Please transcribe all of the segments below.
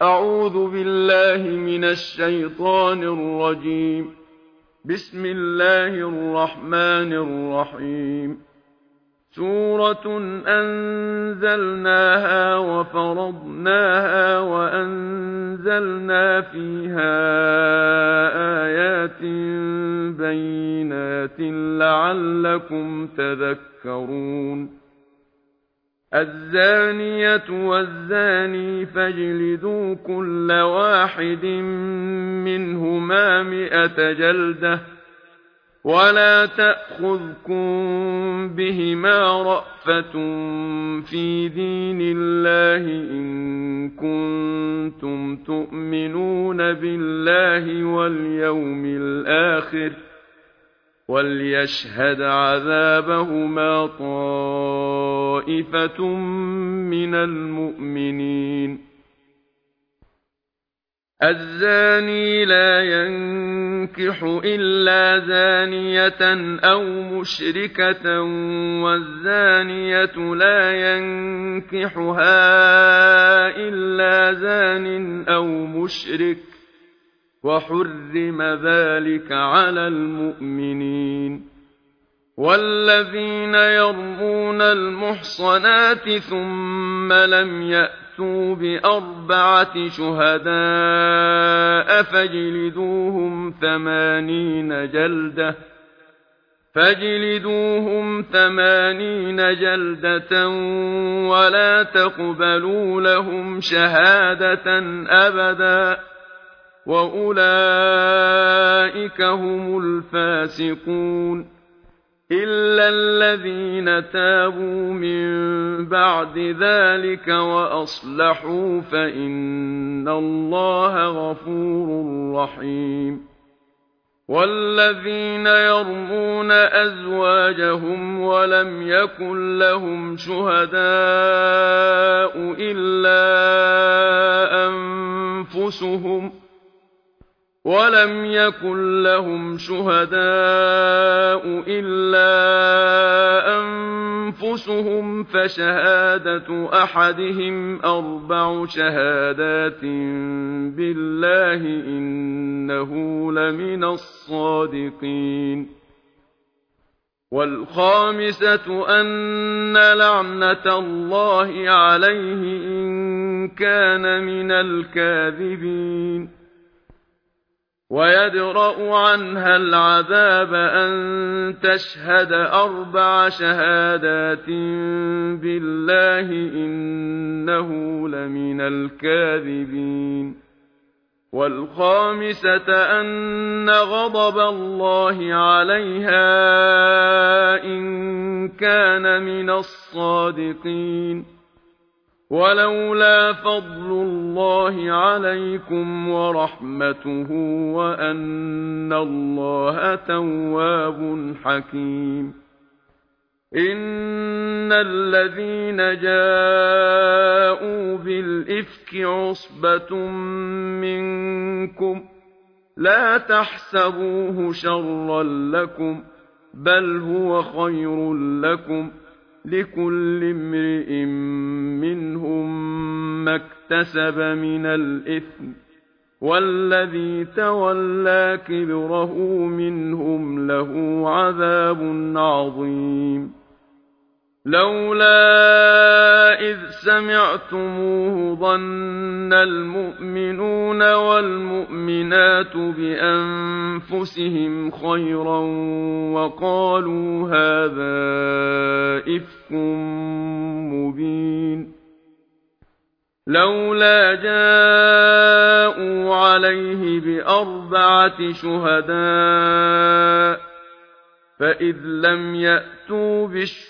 أعوذ بالله من الشيطان الرجيم. بسم الله الرحمن الرحيم. سورة أنزلناها وفرضناها وأنزلنا فيها آيات بينات لعلكم تذكرون. الزانية والزاني فاجلدوا كل واحد منهما 100 جلدة ولا تأخذكم بهما رأفة في دين الله إن كنتم تؤمنون بالله واليوم الآخر وليشهد عذابهما طائفة من المؤمنين. الزاني لا ينكح إلا زانية أو مشركة والزانية لا ينكحها إلا زان أو مشرك وحرم ذلك على المؤمنين. والذين يرمون المحصنات ثم لم يأتوا ب4 شهداء فاجلدوهم 80 جلدة ولا تقبلوا لهم شهادة أبدا وأولئك هم الفاسقون. إلا الذين تابوا من بعد ذلك وأصلحوا فإن الله غفور رحيم. والذين يرمون أزواجهم ولم يكن لهم شهداء إلا أنفسهم فشهادة أحدهم 4 شهادات بالله إنه لمن الصادقين. والخامسة أن لعنة الله عليه إن كان من الكاذبين. ويدرأ عنها العذاب أن تشهد 4 شهادات بالله إنه لمن الكاذبين. والخامسة أن غضب الله عليها إن كان من الصادقين. ولولا فضل الله عليكم ورحمته وأن الله تواب حكيم. إن الذين جاءوا بالإفك عصبة منكم لا تحسبوه شرا لكم بل هو خير لكم لكل امرئ منهم ما اكتسب من الإثم والذي تولى كبره منهم له عذاب عظيم. لولا إذ سمعتموه ظن المؤمنون والمؤمنات بأنفسهم خيرا وقالوا هذا إفك مبين. لولا جاءوا عليه ب4 شهداء فإذ لم يأتوا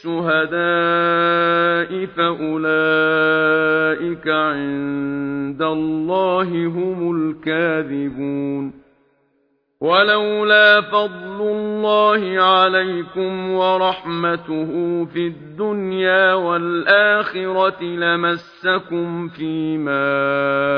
بالشهداء فأولئك عند الله هم الكاذبون. ولولا فضل الله عليكم ورحمته في الدنيا والآخرة لمسكم فيما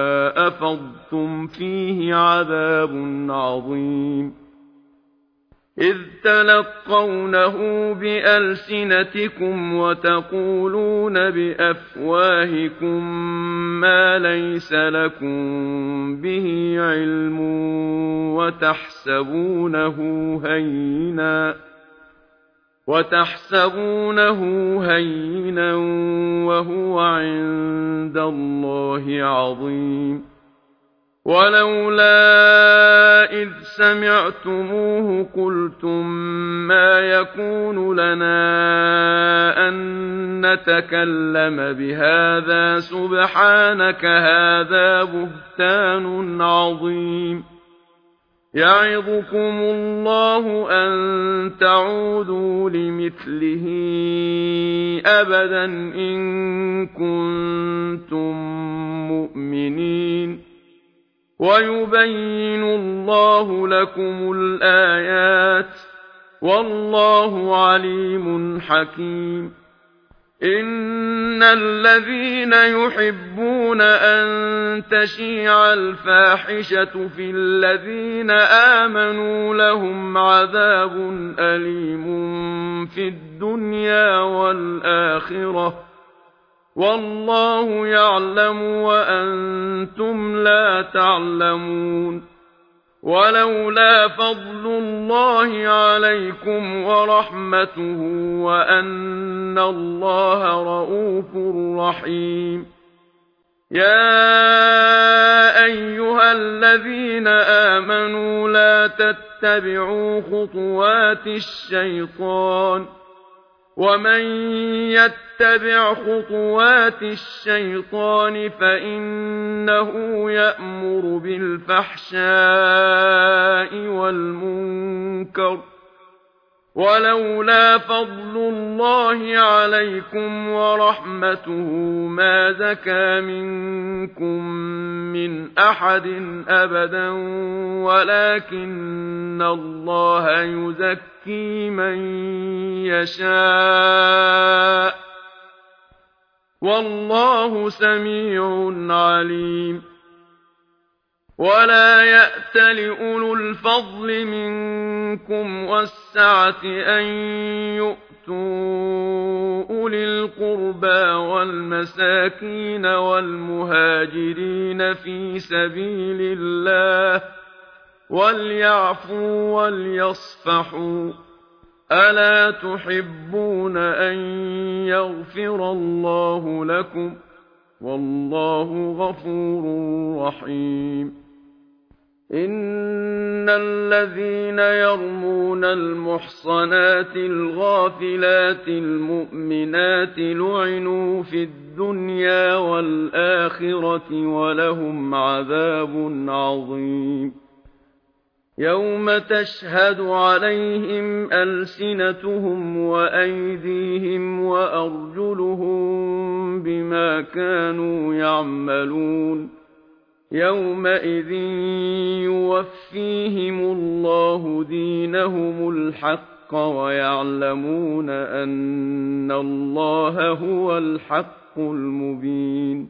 أفضتم فيه عذاب عظيم. إذ تلقونه بألسنتكم وتقولون بأفواهكم ما ليس لكم به علم وتحسبونه هينا وهو عند الله عظيم ولولا إذ سمعتموه قلتم ما يكون لنا أن نتكلم بهذا سبحانك هذا بهتان عظيم يعظكم الله أن تعودوا لمثله أبدا إن كنتم مؤمنين ويبين الله لكم الآيات والله عليم حكيم إن الذين يحبون أن تشيع الفاحشة في الذين آمنوا لهم عذاب أليم في الدنيا والآخرة والله يعلم وأنتم لا تعلمون ولولا فضل الله عليكم ورحمته وأن الله رءوف رحيم يا أيها الذين آمنوا لا تتبعوا خطوات الشيطان ومن يتبع خطوات الشيطان فإنه يأمر بالفحشاء والمنكر ولولا فضل الله عليكم ورحمته ما زكى منكم من أحد أبدا ولكن الله يزكي من يشاء والله سميع عليم ولا يأت لأولو الفضل منكم والسعة أن يؤتوا أولي القربى والمساكين والمهاجرين في سبيل الله وليعفوا وليصفحوا ألا تحبون أن يغفر الله لكم والله غفور رحيم إن الذين يرمون المحصنات الغافلات المؤمنات لعنوا في الدنيا والآخرة ولهم عذاب عظيم يوم تشهد عليهم ألسنتهم وأيديهم وأرجلهم بما كانوا يعملون يومئذ يوفيهم الله دينهم الحق ويعلمون أن الله هو الحق المبين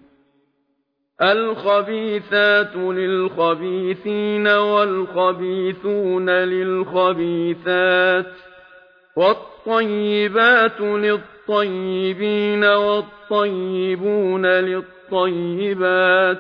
الخبيثات للخبيثين والخبيثون للخبيثات والطيبات للطيبين والطيبون للطيبات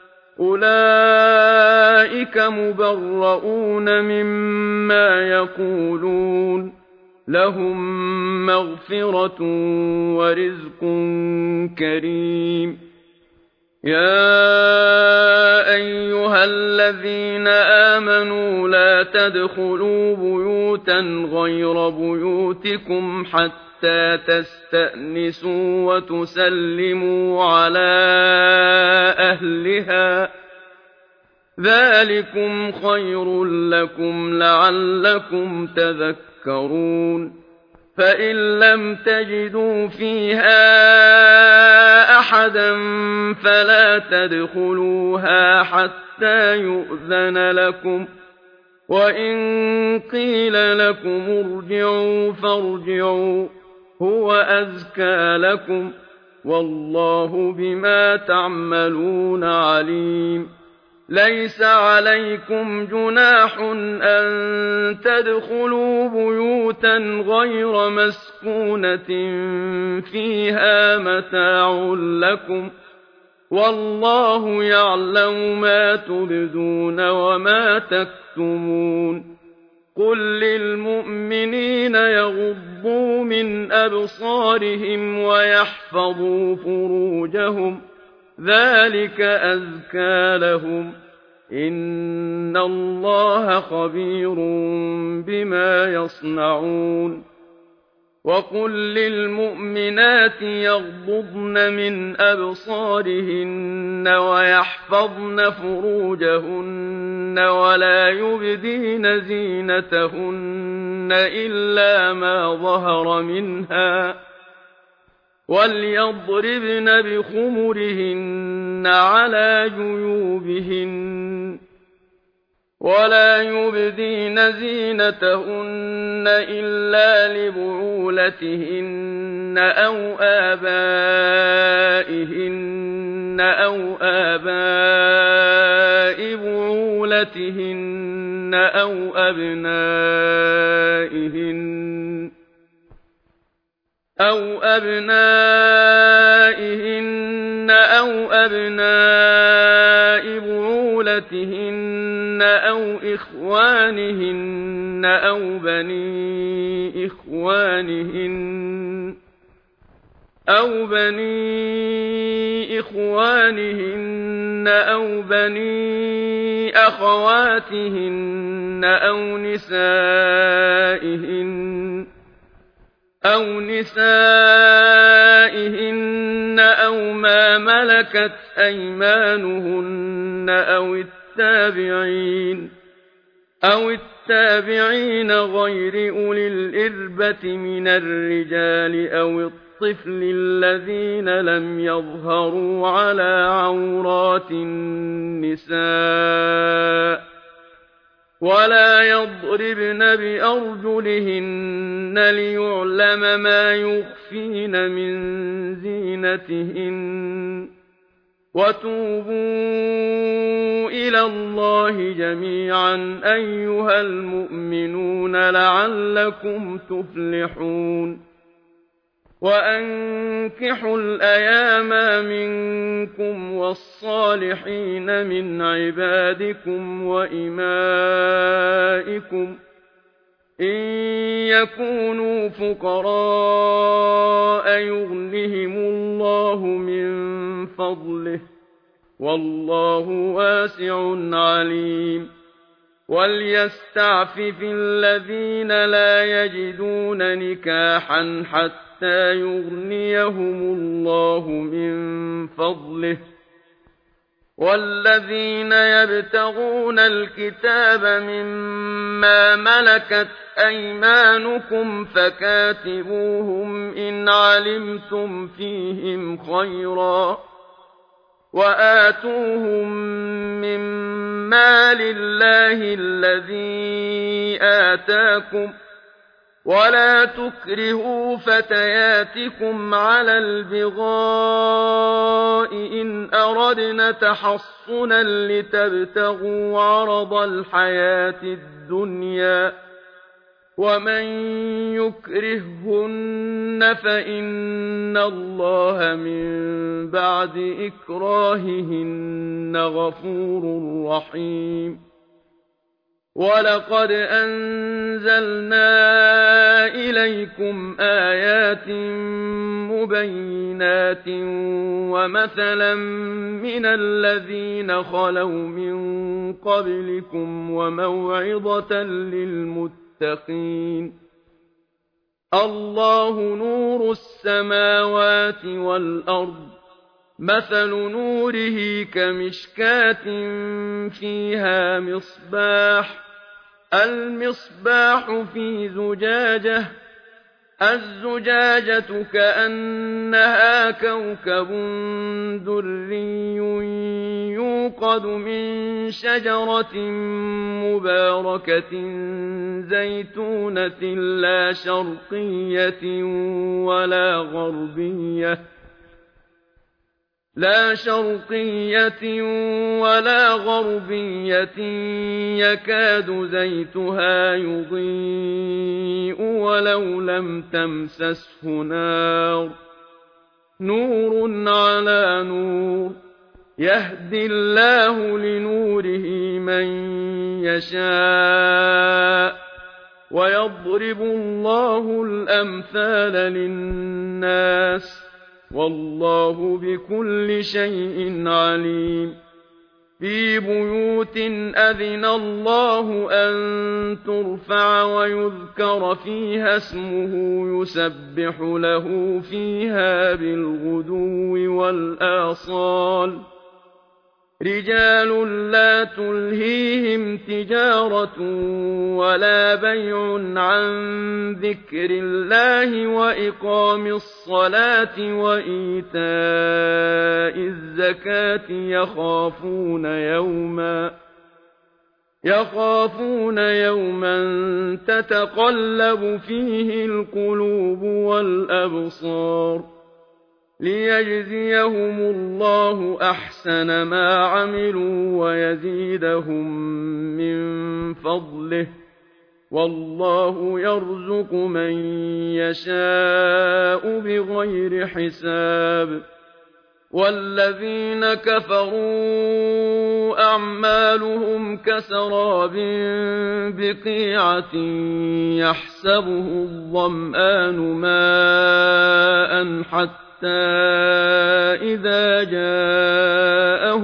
أولئك مبرؤون مما يقولون لهم مغفرة ورزق كريم يا أيها الذين آمنوا لا تدخلوا بيوتا غير بيوتكم حتى تستأنسوا وتسلموا على أهلها ذلكم خير لكم لعلكم تذكرون فإن لم تجدوا فيها أحدا فلا تدخلوها حتى يؤذن لكم وإن قيل لكم ارجعوا فارجعوا هو أزكى لكم والله بما تعملون عليم ليس عليكم جناح أن تدخلوا بيوتا غير مسكونة فيها متاع لكم والله يعلم ما تبدون وما تكتمون قل للمؤمنين يغضوا من أبصارهم ويحفظوا فروجهم ذلك أزكى لهم إن الله خبير بما يصنعون وقل للمؤمنات يغضضن من أبصارهن ويحفظن فروجهن ولا يبدين زينتهن إلا ما ظهر منها وليضربن بخمرهن على جيوبهن ولا يبدين زينتهن إلا لبعولتهن أو آبائهن أو آباء بعولتهن أو أبنائهن أو بعولتهن أو إخوانهن أو بني إخوانهن أو بني أخواتهن أو نسائهن أو ما ملكت أيمانهن أو التابعين غير أولي الإربة من الرجال أو الطفل الذين لم يظهروا على عورات النساء ولا يضربن بأرجلهن ليعلم ما يخفين من زينتهن وتوبوا إلى الله جميعا أيها المؤمنون لعلكم تفلحون وأنكحوا الأيام منكم والصالحين من عبادكم وإمائكم إن يكونوا فقراء يغنهم الله من فضله والله واسع عليم وليستعفف الذين لا يجدون نكاحا حتى يغنيهم الله من فضله والذين يبتغون الكتاب مما ملكت أيمانكم فكاتبوهم إن علمتم فيهم خيرا وآتوهم من مال الله الذي آتاكم ولا تكرهوا فتياتكم على البغاء إن أردنا تحصنا لتبتغوا عرض الحياة الدنيا ومن يكرههن فإن الله من بعد إكراههن غفور رحيم ولقد أنزلنا إليكم آيات مبينات ومثلا من الذين خلوا من قبلكم وموعظة للمتقين الله نور السماوات والأرض مثل نوره كمشكاة فيها مصباح المصباح في زجاجة الزجاجة كأنها كوكب دري يوقد من شجرة مباركة زيتونة لا شرقية ولا غربية لا شرقية ولا غربية يكاد زيتها يضيء ولو لم تمسسه نار نور على نور يهدي الله لنوره من يشاء ويضرب الله الأمثال للناس والله بكل شيء عليم في بيوت أذن الله أن ترفع ويذكر فيها اسمه يسبح له فيها بالغدو والآصال رجال لا تلهيهم تجارة ولا بيع عن ذكر الله وإقام الصلاة وإيتاء الزكاة يخافون يوما تتقلب فيه القلوب والأبصار ليجزيهم الله أحسن ما عملوا ويزيدهم من فضله والله يرزق من يشاء بغير حساب والذين كفروا أعمالهم كسراب بقيعة يحسبه الظمآن ماء حتى إذا جاءه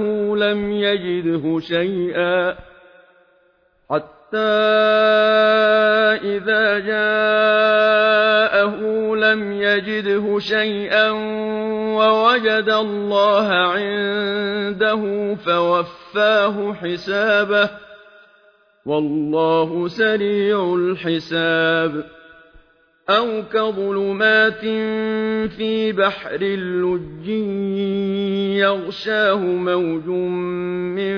لم يجده شيئا ووجد الله عنده فوفاه حسابه والله سريع الحساب أو كظلمات في بحر اللج يغشاه موج من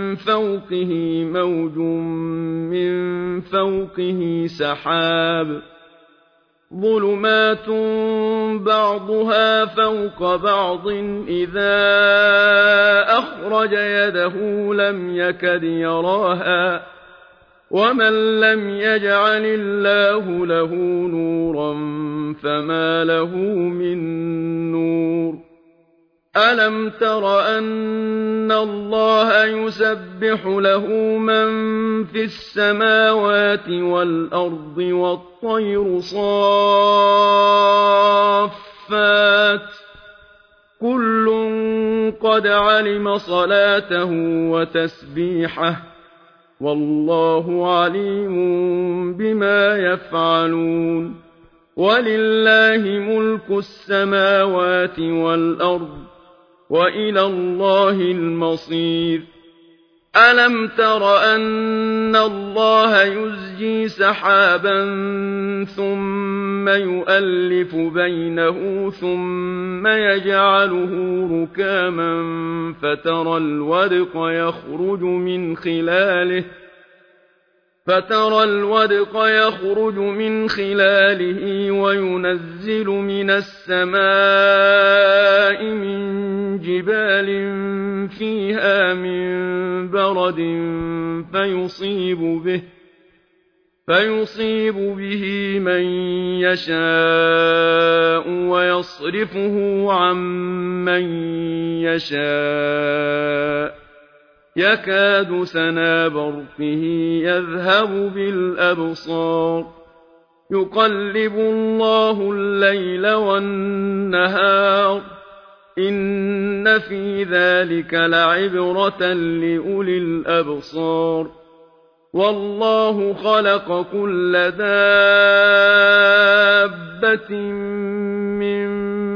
فوقه سحاب ظلمات بعضها فوق بعض إذا أخرج يده لم يكد يراها ومن لم يجعل الله له نورا فما له من نور ألم تر أن الله يسبح له من في السماوات والأرض والطير صافات كل قد علم صلاته وتسبيحه والله عليم بما يفعلون ولله ملك السماوات والأرض وإلى الله المصير ألم تر أن الله يزجي سحابا ثم يؤلف بينه ثم يجعله ركاما فترى الودق يخرج من خلاله وينزل من السماء من جبال فيها من برد فيصيب به من يشاء ويصرفه عن من يشاء يكاد سنا برقه يذهب بالأبصار يقلب الله الليل والنهار إن في ذلك لعبرة لأولي الأبصار والله خلق كل دابة من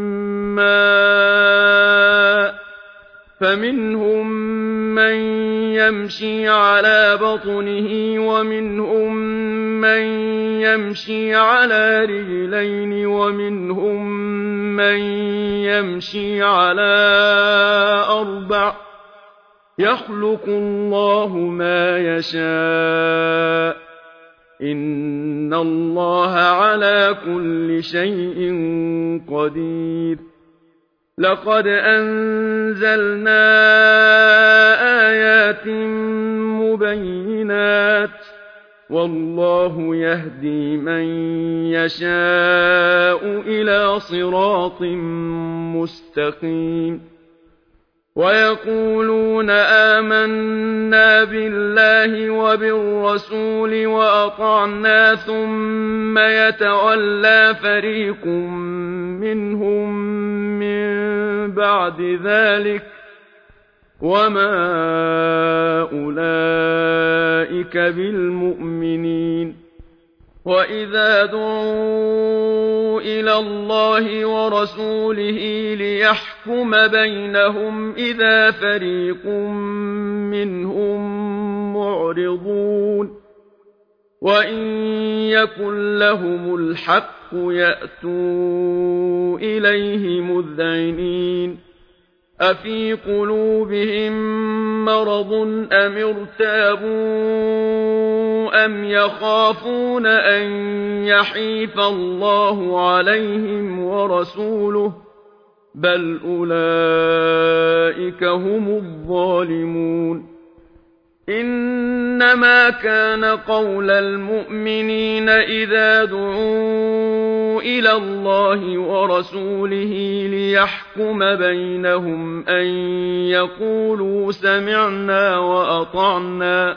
ماء فمنهم من يمشي على بطنه ومنهم من يمشي على رجلين ومنهم من يمشي على أربع يخلق الله ما يشاء إن الله على كل شيء قدير لقد أنزلنا آيات مبينات والله يهدي من يشاء إلى صراط مستقيم ويقولون آمنا بالله وبالرسول وأطعنا ثم يتولى فريق منهم من بعد ذلك وما أولئك بالمؤمنين وإذا دعوا إلى الله ورسوله ليحكم بينهم إذا فريق منهم معرضون وإن يكن لهم الحق يأتوا إليه مذعنين أفي قلوبهم مرض أم ارتابوا أم يخافون أن يحيف الله عليهم ورسوله بل أولئك هم الظالمون إنما كان قول المؤمنين إذا دعوا إلى الله ورسوله ليحكم بينهم أن يقولوا سمعنا وأطعنا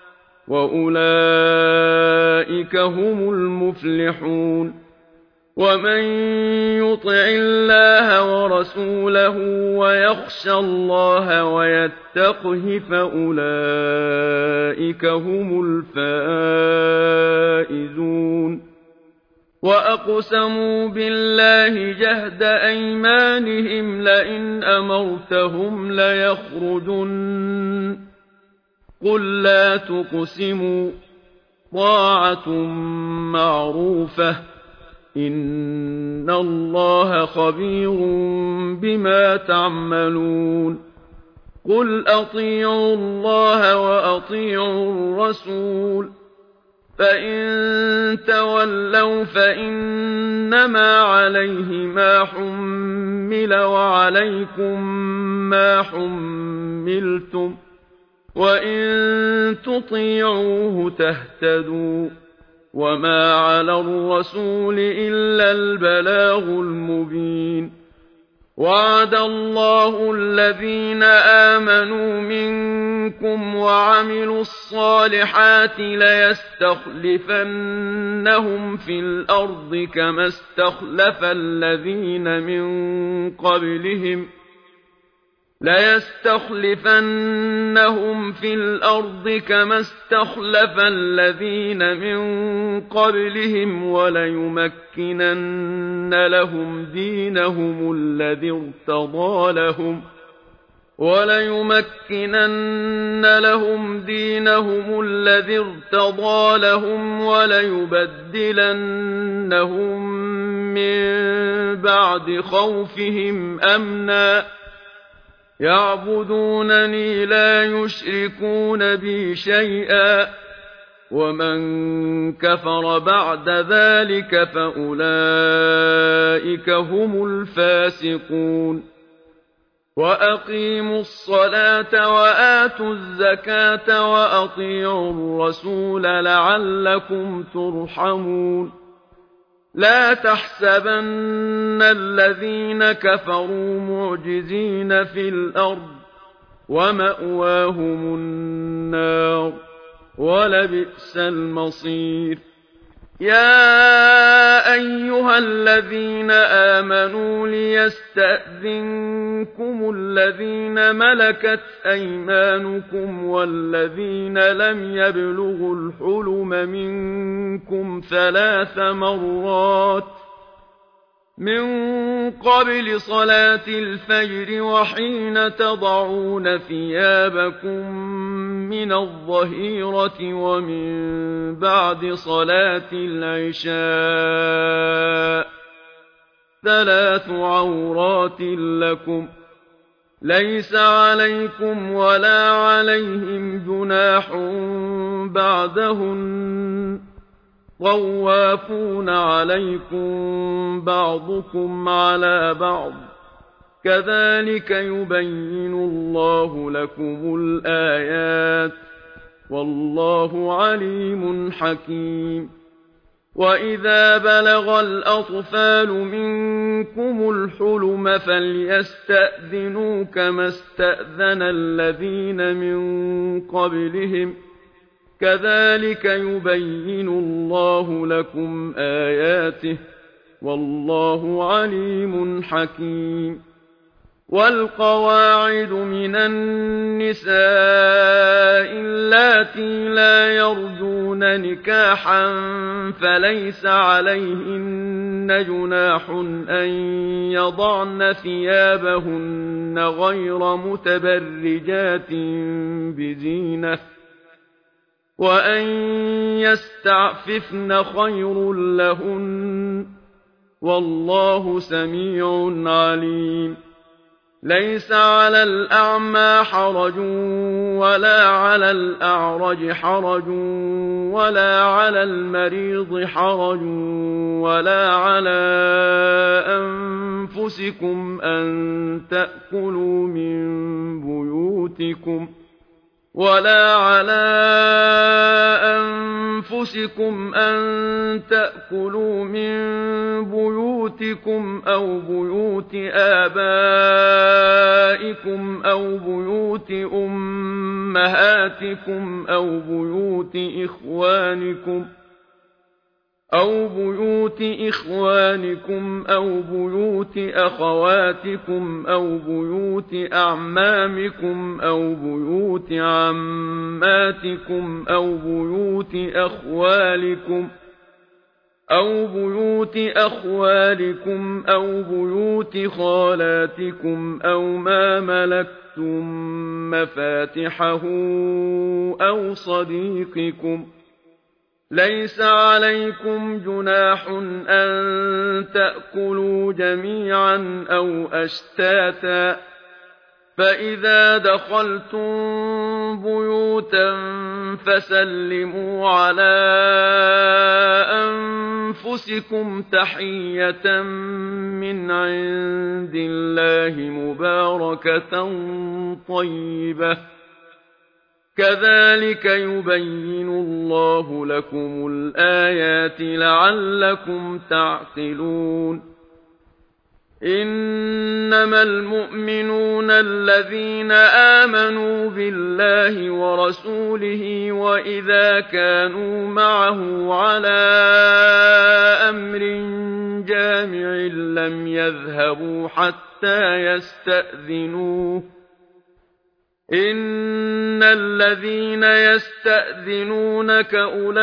وأولئك هم المفلحون ومن يطع الله ورسوله ويخشى الله ويتقه فأولئك هم الفائزون وأقسموا بالله جهد أيمانهم لئن أمرتهم ليخرجن قل لا تقسموا طاعة معروفة إن الله خبير بما تعملون قل أطيعوا الله وأطيعوا الرسول فإن تولوا فإنما عليه ما حمل وعليكم ما حملتم وإن تطيعوه تهتدوا وما على الرسول إلا البلاغ المبين وعد الله الذين آمنوا منكم وعملوا الصالحات ليستخلفنهم في الأرض كما استخلف الذين من قبلهم ليستخلفنهم في الأرض كما استخلف الذين من قبلهم وليمكنن لهم دينهم الذي ارتضى لهم وليبدلنهم من بعد خوفهم أمنا يعبدونني لا يشركون بي شيئا ومن كفر بعد ذلك فأولئك هم الفاسقون وأقيموا الصلاة وآتوا الزكاة وأطيعوا الرسول لعلكم ترحمون لا تحسبن الذين كفروا معجزين في الأرض ومأواهم النار ولبئس المصير يا أيها الذين آمنوا ليستأذنكم الذين ملكت أيمانكم والذين لم يبلغوا الحلم منكم 3 مرات من قبل صلاة الفجر وحين تضعون ثيابكم من الظهيرة ومن بعد صلاة العشاء 3 عورات لكم ليس عليكم ولا عليهم جناح بعدهن طوافون عليكم بعضكم على بعض كذلك يبين الله لكم الآيات والله عليم حكيم وإذا بلغ الأطفال منكم الحلم فليستأذنوا كما استأذن الذين من قبلهم كذلك يبين الله لكم آياته والله عليم حكيم والقواعد من النساء اللاتي لا يرجون نكاحا فليس عليهن جناح أن يضعن ثيابهن غير متبرجات بزينة وأن يستعففن خير لهن والله سميع عليم ليس على الأعمى حرج ولا على الأعرج حرج ولا على المريض حرج ولا على أنفسكم أن تأكلوا من بيوتكم أو بيوت آبائكم أو بيوت أمهاتكم أو بيوت إخوانكم أو بيوت أخواتكم أو بيوت أعمامكم أو بيوت عماتكم أو بيوت أخوالكم أو بيوت خالاتكم أو ما ملكتم مفاتحه أو صديقكم ليس عليكم جناح أن تأكلوا جميعا أو أشتاتا فإذا دخلتم بيوتا فسلموا على أنفسكم تحية من عند الله مباركة طيبة كذلك يبين الله لكم الآيات لعلكم تعقلون إنما المؤمنون الذين آمنوا بالله ورسوله وإذا كانوا معه على أمر جامع لم يذهبوا حتى يستأذنوه إن الذين يستأذنونك أولئك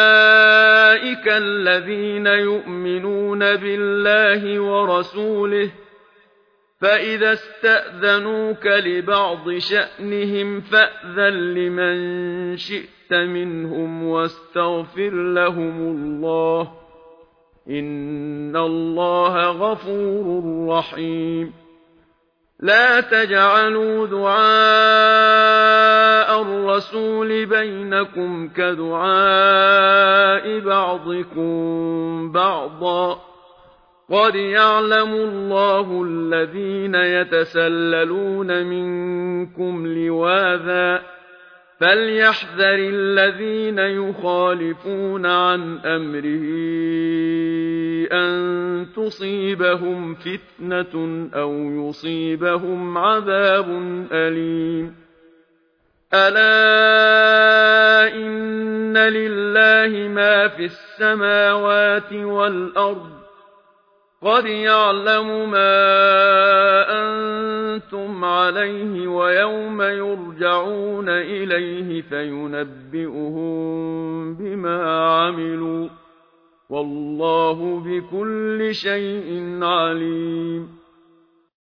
الذين يؤمنون بالله ورسوله فإذا استأذنوك لبعض شأنهم فأذن لمن شئت منهم واستغفر لهم الله إن الله غفور رحيم لا تجعلوا دعاء الرسول بينكم كدعاء بعضكم بعضا قد يعلم الله الذين يتسللون منكم لواذا فليحذر الذين يخالفون عن أمره أن تصيبهم فتنة أو يصيبهم عذاب أليم ألا إن لله ما في السماوات والأرض قد يعلم ما أنتم عليه ويوم يرجعون إليه فينبئهم بما عملوا والله بكل شيء عليم